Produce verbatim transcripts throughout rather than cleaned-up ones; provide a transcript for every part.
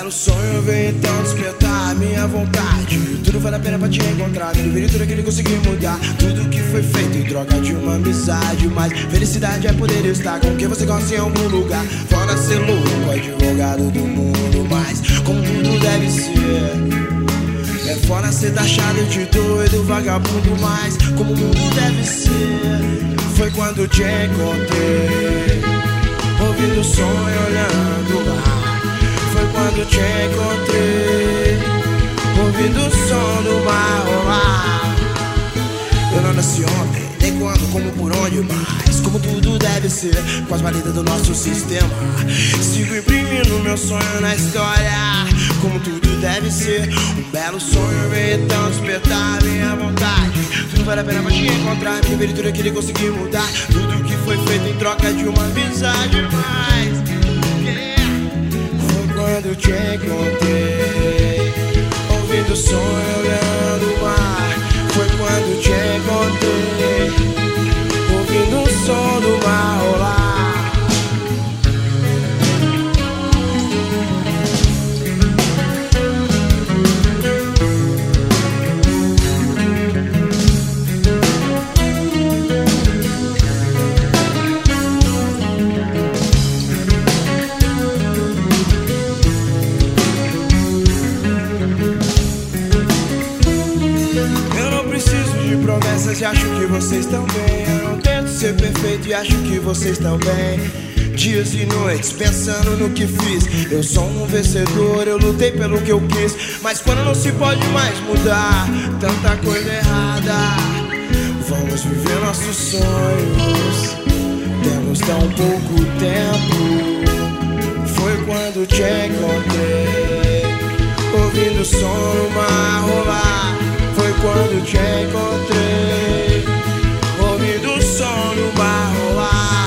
belo sonho veio então despertar a minha vontade. Tudo vale a pena pra te encontrar. Ele veio tudo aquilo que consegui mudar. Tudo que foi feito em troca de uma amizade. Mas felicidade é poder estar com quem você gosta em algum lugar. Fora ser louco, advogado do mundo. Mas como tudo deve ser. É fora ser taxado de doido, vagabundo. Mas como o mundo deve ser. Foi quando te encontrei, ouvindo o som e olhando o mar. Foi quando te encontrei, ouvindo o som do mar rolar. Eu não nasci ontem, nem quando, como, por onde, mas como tudo deve ser, com as balidas do nosso sistema. Sigo imprimindo meu sonho na história, como tudo deve ser. Um belo sonho veio então despertar a minha vontade. Tudo vale a pena pra te encontrar. Minha vida tudo aquilo que consegui mudar. Tudo que foi feito em troca de uma amizade. Mas yeah, foi quando te encontrei, ouvindo o som e olhando o mar. Foi quando te encontrei, ouvindo o som do mar rolar. Promessas e acho que vocês estão bem. Eu não tento ser perfeito e acho que vocês estão bem. Dias e noites pensando no que fiz. Eu sou um vencedor, eu lutei pelo que eu quis. Mas quando não se pode mais mudar, tanta coisa errada. Vamos viver nossos sonhos, temos tão pouco tempo. Foi quando te encontrei, ouvindo o som do mar rolar. Foi quando te encontrei, ouvindo o som do mar rolar.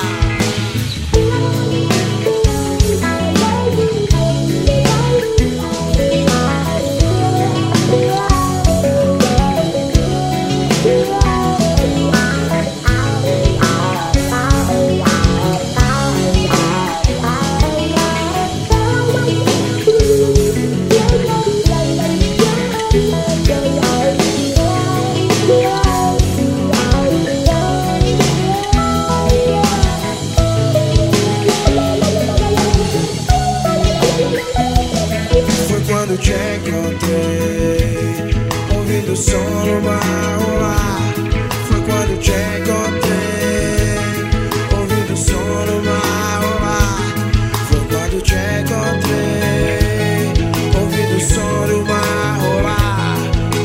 Quando te encontrei, ouvindo o som do mar rolar. Foi quando te encontrei, ouvindo o som do mar rolar. Foi quando te encontrei, ouvindo o som do mar rolar.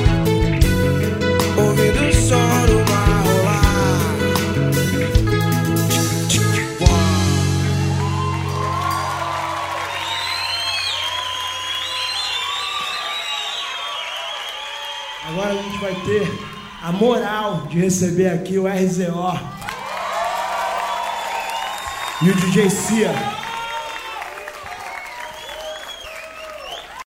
Ouvindo o som do mar rolar. Agora a gente vai ter a moral de receber aqui o R Z O e o D J Cia.